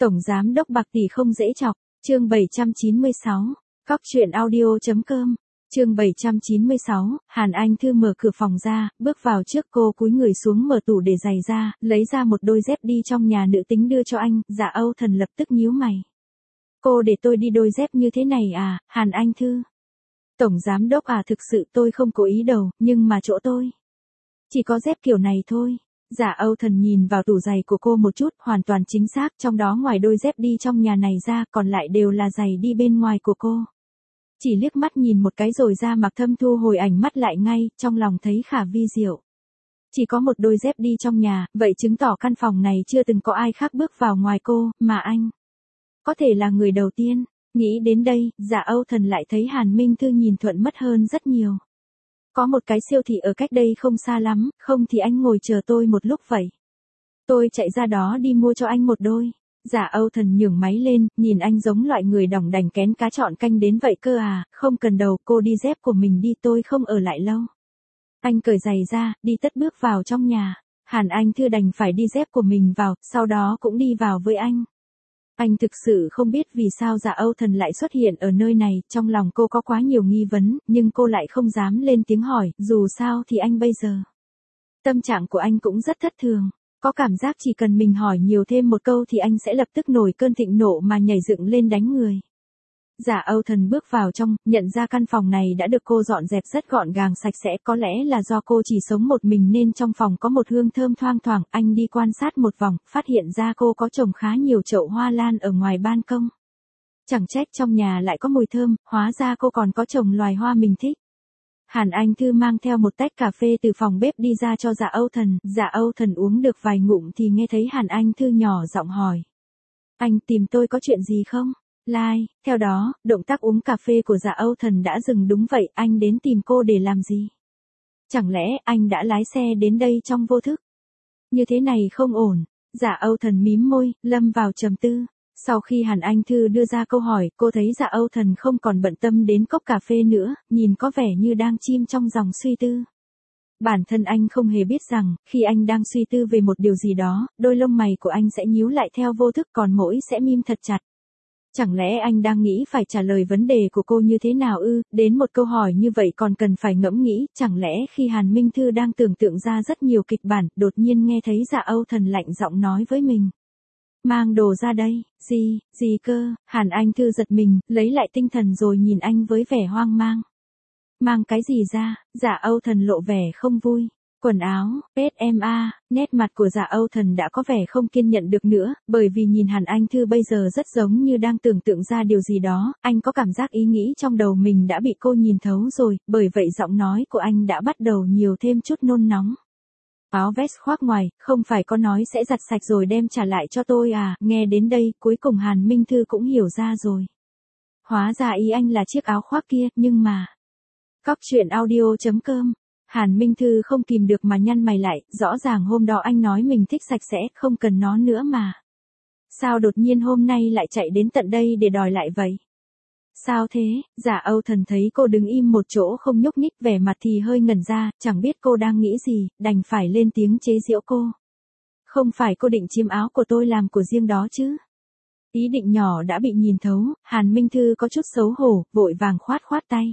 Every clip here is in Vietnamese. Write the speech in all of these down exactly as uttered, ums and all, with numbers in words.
Tổng giám đốc bạc tỷ không dễ chọc, chương bảy trăm chín mươi sáu, cóc truyện audio.com, chương bảy trăm chín mươi sáu, Hàn Anh Thư mở cửa phòng ra, bước vào trước cô cúi người xuống mở tủ để giày ra, lấy ra một đôi dép đi trong nhà nữ tính đưa cho anh, Dạ Âu Thần lập tức nhíu mày. Cô để tôi đi đôi dép như thế này à, Hàn Anh Thư? Tổng giám đốc à, thực sự tôi không cố ý đâu, nhưng mà chỗ tôi chỉ có dép kiểu này thôi. Dạ Âu Thần nhìn vào tủ giày của cô một chút, hoàn toàn chính xác, trong đó ngoài đôi dép đi trong nhà này ra, còn lại đều là giày đi bên ngoài của cô. Chỉ liếc mắt nhìn một cái rồi ra mặc thâm thu hồi ảnh mắt lại ngay, trong lòng thấy khả vi diệu. Chỉ có một đôi dép đi trong nhà, vậy chứng tỏ căn phòng này chưa từng có ai khác bước vào ngoài cô, mà anh có thể là người đầu tiên. Nghĩ đến đây, Dạ Âu Thần lại thấy Hàn Minh Thư nhìn thuận mắt hơn rất nhiều. Có một cái siêu thị ở cách đây không xa lắm, không thì anh ngồi chờ tôi một lúc vậy. Tôi chạy ra đó đi mua cho anh một đôi. Dạ Âu Thần nhường máy lên, nhìn anh giống loại người đỏng đành kén cá chọn canh đến vậy cơ à, không cần đâu, cô đi dép của mình đi, tôi không ở lại lâu. Anh cởi giày ra, đi tất bước vào trong nhà. Hàn Anh Thư đành phải đi dép của mình vào, sau đó cũng đi vào với anh. Anh thực sự không biết vì sao Dạ Âu Thần lại xuất hiện ở nơi này, trong lòng cô có quá nhiều nghi vấn, nhưng cô lại không dám lên tiếng hỏi, dù sao thì anh bây giờ. Tâm trạng của anh cũng rất thất thường, có cảm giác chỉ cần mình hỏi nhiều thêm một câu thì anh sẽ lập tức nổi cơn thịnh nộ mà nhảy dựng lên đánh người. Dạ Âu Thần bước vào trong, nhận ra căn phòng này đã được cô dọn dẹp rất gọn gàng sạch sẽ, có lẽ là do cô chỉ sống một mình nên trong phòng có một hương thơm thoang thoảng, anh đi quan sát một vòng, phát hiện ra cô có trồng khá nhiều chậu hoa lan ở ngoài ban công. Chẳng trách trong nhà lại có mùi thơm, hóa ra cô còn có trồng loài hoa mình thích. Hàn Anh Thư mang theo một tách cà phê từ phòng bếp đi ra cho Dạ Âu Thần, Dạ Âu Thần uống được vài ngụm thì nghe thấy Hàn Anh Thư nhỏ giọng hỏi. Anh tìm tôi có chuyện gì không? Lai, like. Theo đó, động tác uống cà phê của Dạ Âu Thần đã dừng. Đúng vậy, anh đến tìm cô để làm gì? Chẳng lẽ anh đã lái xe đến đây trong vô thức? Như thế này không ổn. Dạ Âu Thần mím môi, lâm vào trầm tư. Sau khi Hàn Anh Thư đưa ra câu hỏi, cô thấy Dạ Âu Thần không còn bận tâm đến cốc cà phê nữa, nhìn có vẻ như đang chìm trong dòng suy tư. Bản thân anh không hề biết rằng, khi anh đang suy tư về một điều gì đó, đôi lông mày của anh sẽ nhíu lại theo vô thức, còn mũi sẽ mím thật chặt. Chẳng lẽ anh đang nghĩ phải trả lời vấn đề của cô như thế nào ư, đến một câu hỏi như vậy còn cần phải ngẫm nghĩ, chẳng lẽ khi Hàn Minh Thư đang tưởng tượng ra rất nhiều kịch bản, đột nhiên nghe thấy Dạ Âu Thần lạnh giọng nói với mình. Mang đồ ra đây, gì, gì cơ, Hàn Anh Thư giật mình, lấy lại tinh thần rồi nhìn anh với vẻ hoang mang. Mang cái gì ra, Dạ Âu Thần lộ vẻ không vui. Quần áo, pét em a, nét mặt của Dạ Âu Thần đã có vẻ không kiên nhẫn được nữa, bởi vì nhìn Hàn Anh Thư bây giờ rất giống như đang tưởng tượng ra điều gì đó, anh có cảm giác ý nghĩ trong đầu mình đã bị cô nhìn thấu rồi, bởi vậy giọng nói của anh đã bắt đầu nhiều thêm chút nôn nóng. Áo vest khoác ngoài, không phải có nói sẽ giặt sạch rồi đem trả lại cho tôi à, nghe đến đây, cuối cùng Hàn Minh Thư cũng hiểu ra rồi. Hóa ra ý anh là chiếc áo khoác kia, nhưng mà. Cóc truyện audio.com. Hàn Minh Thư không kìm được mà nhăn mày lại, rõ ràng hôm đó anh nói mình thích sạch sẽ, không cần nó nữa mà. Sao đột nhiên hôm nay lại chạy đến tận đây để đòi lại vậy? Sao thế? Dạ Âu Thần thấy cô đứng im một chỗ không nhúc nhích, vẻ mặt thì hơi ngẩn ra, chẳng biết cô đang nghĩ gì, đành phải lên tiếng chế giễu cô. Không phải cô định chiếm áo của tôi làm của riêng đó chứ? Ý định nhỏ đã bị nhìn thấu, Hàn Minh Thư có chút xấu hổ, vội vàng khoát khoát tay.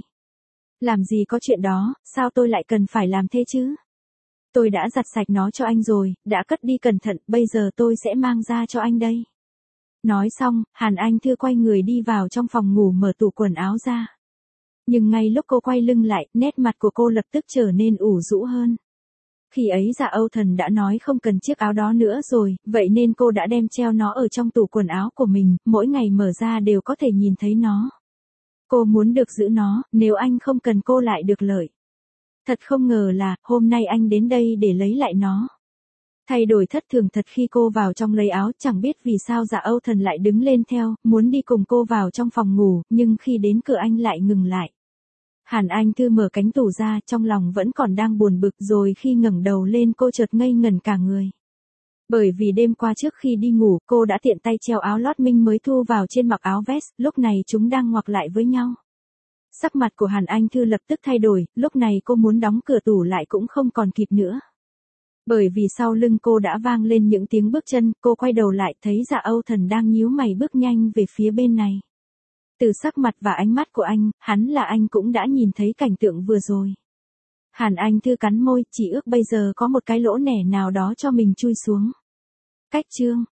Làm gì có chuyện đó, sao tôi lại cần phải làm thế chứ? Tôi đã giặt sạch nó cho anh rồi, đã cất đi cẩn thận, bây giờ tôi sẽ mang ra cho anh đây. Nói xong, Hàn Anh Thư quay người đi vào trong phòng ngủ mở tủ quần áo ra. Nhưng ngay lúc cô quay lưng lại, nét mặt của cô lập tức trở nên ủ rũ hơn. Khi ấy Dạ Âu Thần đã nói không cần chiếc áo đó nữa rồi, vậy nên cô đã đem treo nó ở trong tủ quần áo của mình, mỗi ngày mở ra đều có thể nhìn thấy nó. Cô muốn được giữ nó, nếu anh không cần cô lại được lợi. Thật không ngờ là, hôm nay anh đến đây để lấy lại nó. Thay đổi thất thường thật khi cô vào trong lấy áo, chẳng biết vì sao Dạ Âu Thần lại đứng lên theo, muốn đi cùng cô vào trong phòng ngủ, nhưng khi đến cửa anh lại ngừng lại. Hàn Anh Thư mở cánh tủ ra, trong lòng vẫn còn đang buồn bực, rồi khi ngẩng đầu lên cô chợt ngây ngẩn cả người. Bởi vì đêm qua trước khi đi ngủ, cô đã tiện tay treo áo lót minh mới thu vào trên mặc áo vest, lúc này chúng đang ngoặc lại với nhau. Sắc mặt của Hàn Anh Thư lập tức thay đổi, lúc này cô muốn đóng cửa tủ lại cũng không còn kịp nữa. Bởi vì sau lưng cô đã vang lên những tiếng bước chân, cô quay đầu lại thấy Dạ Âu Thần đang nhíu mày bước nhanh về phía bên này. Từ sắc mặt và ánh mắt của anh, hắn là anh cũng đã nhìn thấy cảnh tượng vừa rồi. Hàn Anh Thư cắn môi, chỉ ước bây giờ có một cái lỗ nẻ nào đó cho mình chui xuống. Cách chương